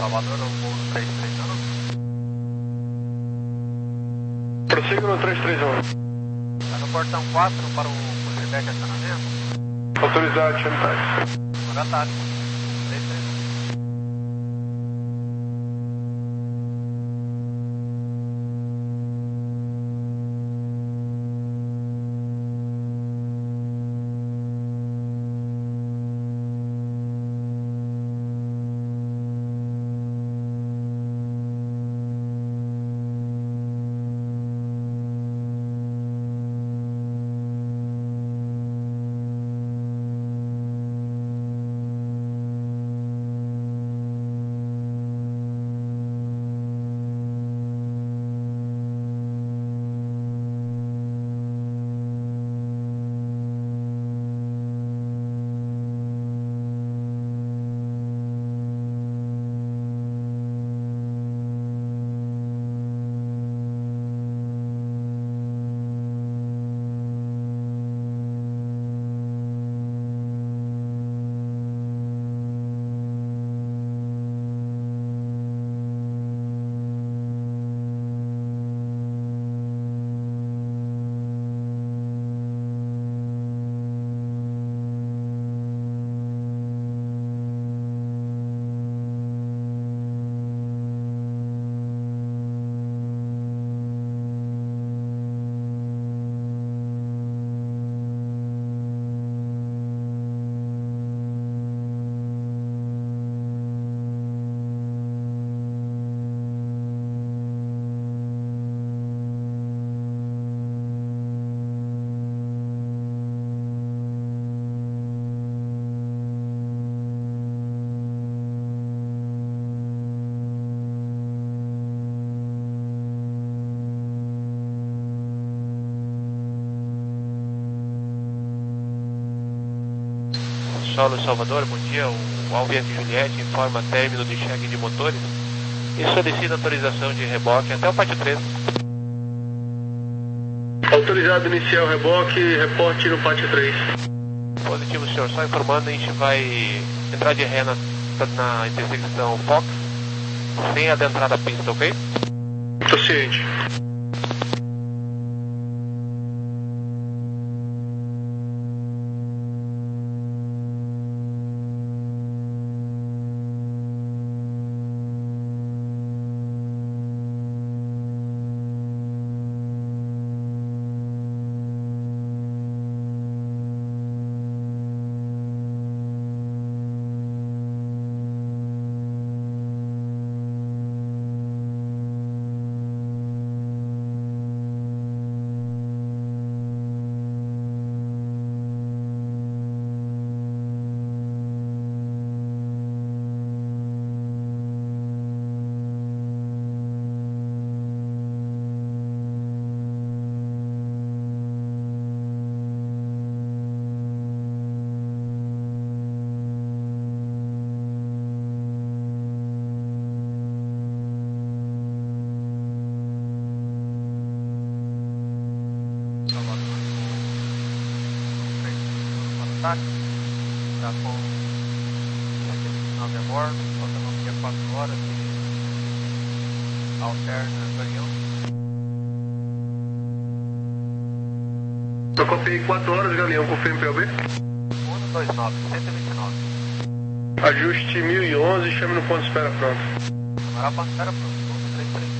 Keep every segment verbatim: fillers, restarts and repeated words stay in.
Salvador, o voo no três três um. Prossiga no três três um. Está no portão quatro para o pushback acionamento. Autorizado, Chantais. Agora tá, três três um. Solo Salvador, bom dia. O Alves Juliette informa término de cheque de motores e solicita autorização de reboque até o pátio três. Autorizado inicial reboque, reporte no pátio três. Positivo, senhor. Só informando, a gente vai entrar de ré na, na intersecção Fox, sem adentrar da pista, ok? Tô ciente. Está com cento e vinte e nove a bordo, autonomia quatro horas e alterna Galeão. Eu copiei quatro horas, Galeão, confirme P O B. um dois nove, cento e vinte e nove. Ajuste mil e onze, chame no ponto de espera pronto. Agora ponto de espera pronto, um três três.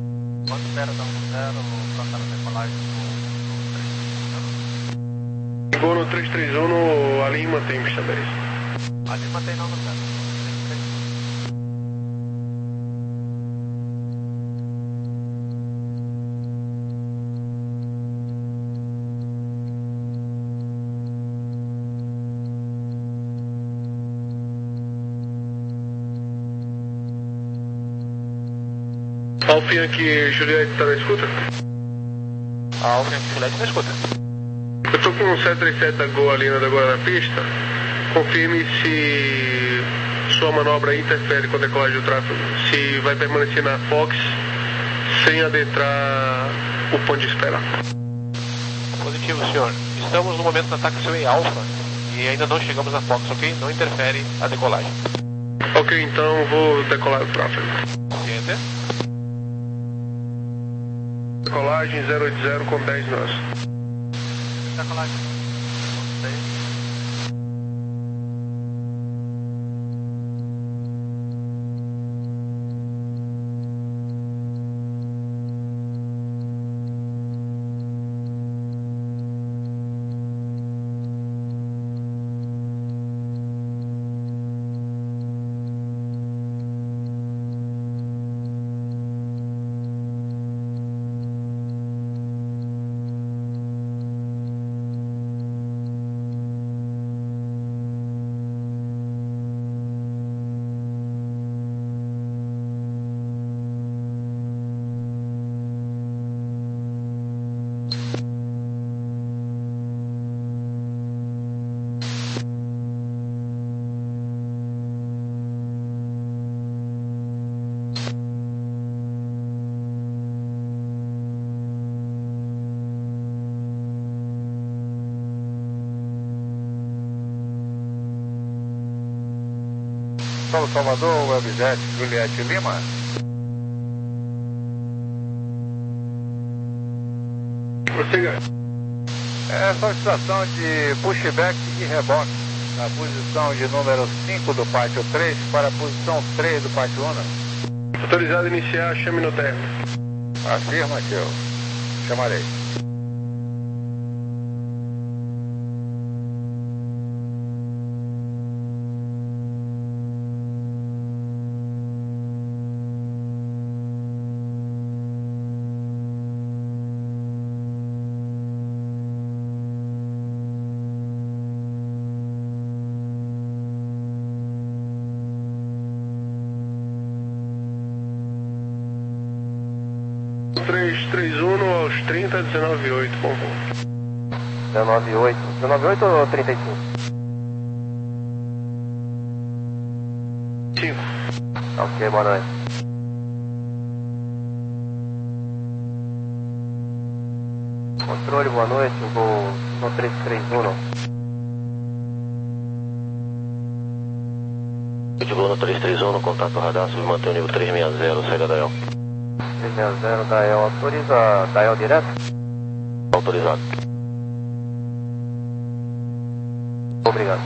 Quanto espera da um zero, plantar a decolagem do três três um? Ligou no três três um, no, a linha mantém, me estabelece. Ali mantém não no canto. Alfa aqui, Juliette, tá na escuta? A Alfa Yankee Juliette na escuta. Eu tô com um sete três sete da Gol ali agora na pista. Confirme se sua manobra interfere com a decolagem do tráfego. Se vai permanecer na Fox sem adentrar o ponto de espera. Positivo, senhor. Estamos no momento da taxiway Alfa e ainda não chegamos na Fox, ok? Não interfere a decolagem. Ok, então vou decolar o tráfego. Enter. Decolagem zero oito zero com dez nós. Decolagem. Não sei. Solo Salvador, Webjet, Juliette Lima. Prossiga. É solicitação de pushback e reboque na posição de número cinco do pátio três para a posição três do pátio um. Autorizado a iniciar, chame no térreo. Afirmativo. Chamarei. três três um aos trinta, dezenove oito, bom voo. dezenove oito. dezenove oito ou trinta e cinco? cinco. Ok, boa noite. Controle, boa noite, vou no três três um. Pitbull no três três um, no contato radar, submantém o nível três seis zero, segue a Dael. três seis zero, Dael, autoriza Dael direto? Autorizado. Obrigado.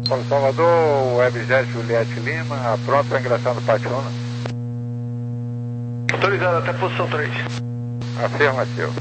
Paulo Salvador, Webjet Juliette Lima, pronto para ingressar no Pátio Uno. Autorizado até posição três. Afirmativo.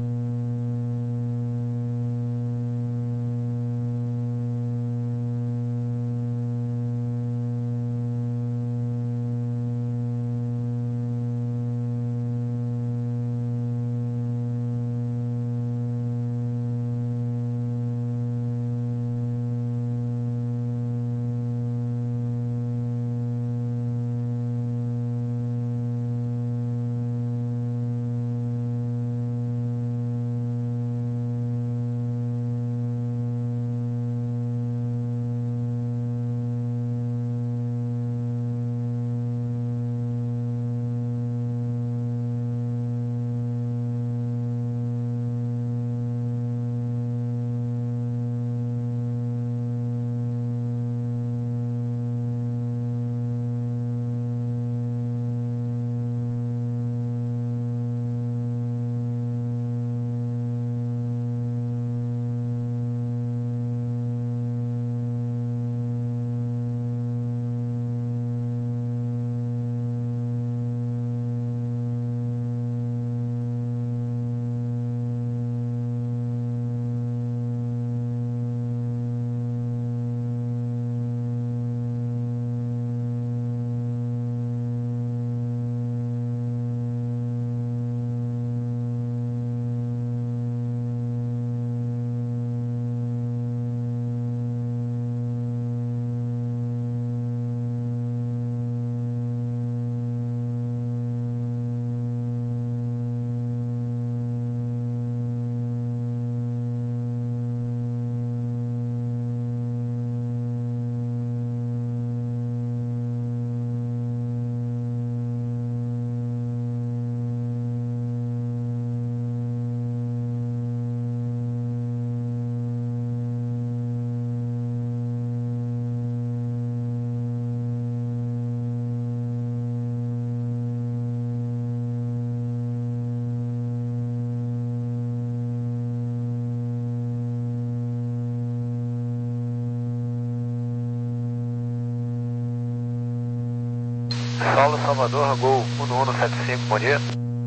Paulo Salvador, Gol um um sete cinco, bom dia.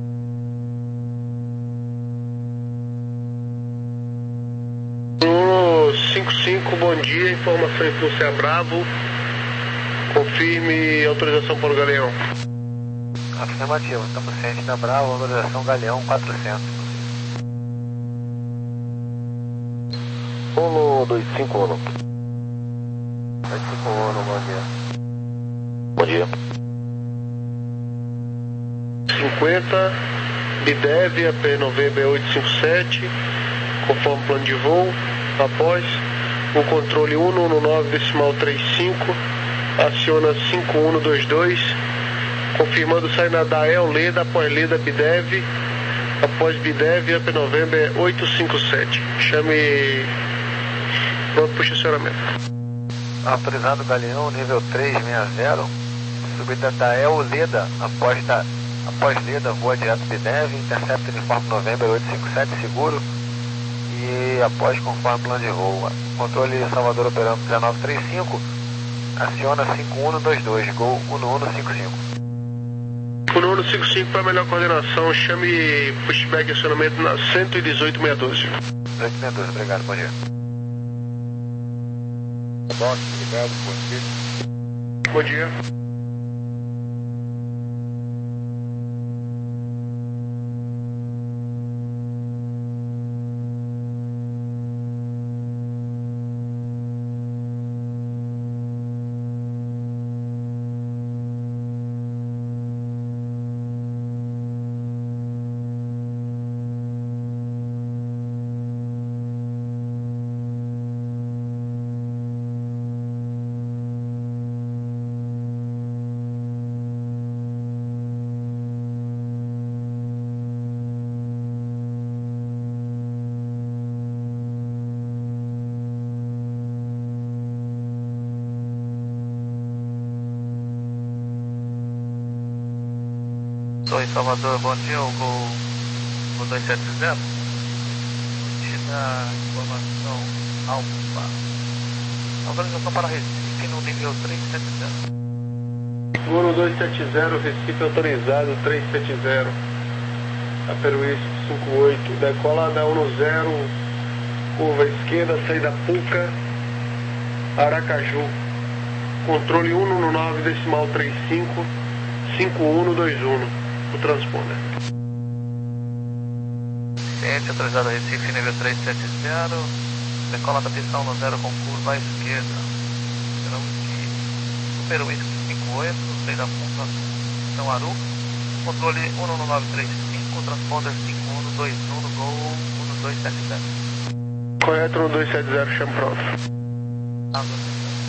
um cinco cinco, bom dia, informação em Pulse Bravo. Confirme autorização para o Galeão. Afirmativo, estamos cientes da Bravo, autorização Galeão quatrocentos. Uno dois cinco um. dois cinco um, bom dia. Bom dia. cinquenta, Bidev, A P November oitocentos e cinquenta e sete, conforme plano de voo. Após o controle um um nove decimal trinta e cinco, aciona cinco um dois dois, confirmando saída da El Leda, após Leda Bidev, após Bidev, A P November oitocentos e cinquenta e sete. Chame pronto para o estacionamento. Autorizado Galeão, nível trezentos e sessenta, subida da El Leda, após, da, após Leda, voa direto Bidev, intercepta uniforme November oitocentos e cinquenta e sete, seguro, e após conforme plano de voo. Controle Salvador operando dezenove trinta e cinco, aciona cinco um dois dois, Gol um um cinco cinco. um um cinco cinco para melhor coordenação, chame pushback acionamento na cento e dezoito mil seiscentos e doze. dezoito mil seiscentos e doze, obrigado, bom dia. Box, obrigado, bom dia. Bom dia. Torre Salvador, bom dia, o Gol dois sete zero. Te dá informação Alfa. Autorização para Recife no nível trezentos e setenta. Guru dois sete zero, Recife autorizado, trezentos e setenta. Aperuísco cinquenta e oito, decola da um zero, curva esquerda, saída Puca, Aracaju. Controle cento e nove, decimal trinta e cinco, cinco um dois um, o transponder. Ciente, autorizado Recife, nível trezentos e setenta, decola da pista um zero com curva à esquerda. Esperamos que Super Whisky cinquenta e oito, saída Puca, São Aru. Controle cento e nove três cinco, transponder cinco um dois um, no Gol um dois sete zero. Correto, um dois sete zero, chama pronto. Ah,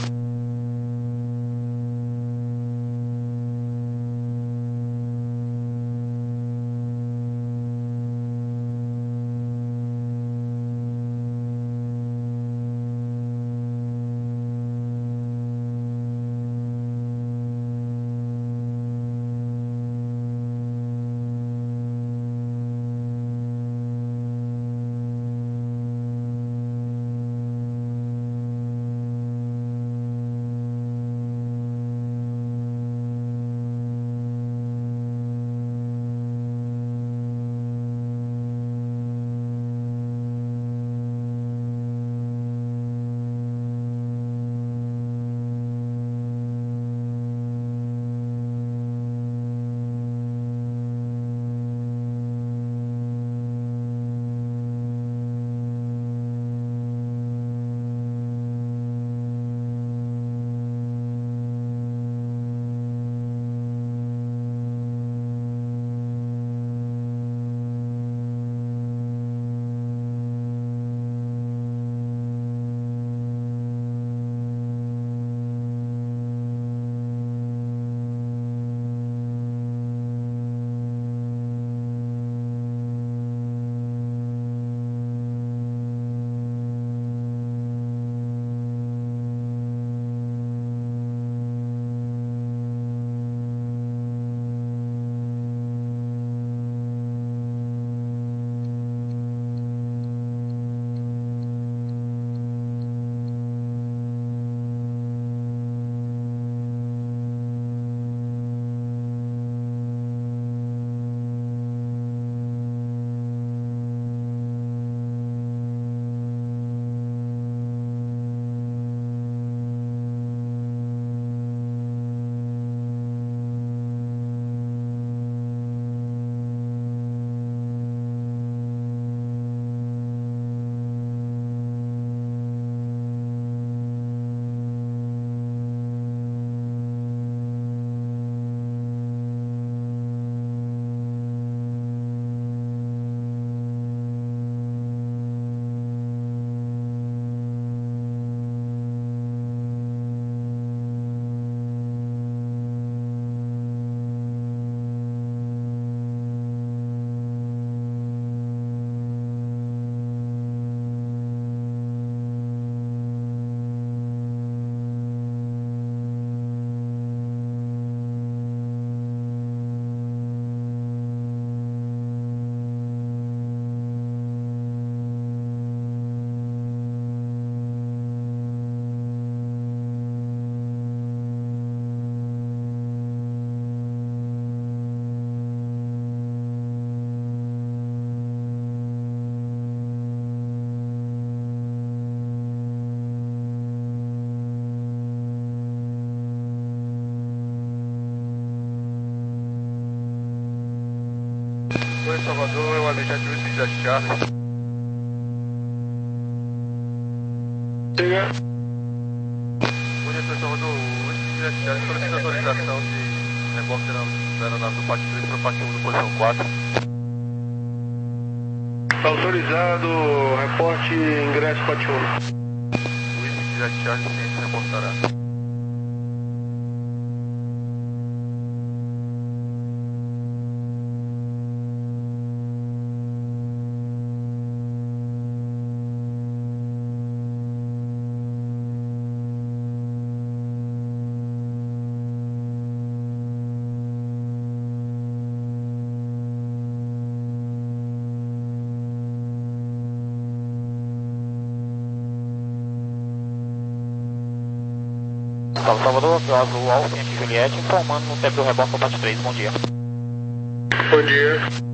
Oi, Salvador, o Alexandre Whisky da Charlie. Chega. Oi, Salvador, o Whisky da Charlie solicita autorização de reboque da aeronave do Pátio três para o Pátio um do posição quatro. Autorizado, reporte ingresso Pátio um. O Whisky da Charlie se reportará. Gustavo Salvador, azul Alfa, Yankee Juliette, informando no T B do reboque para parte três, bom dia. Bom dia.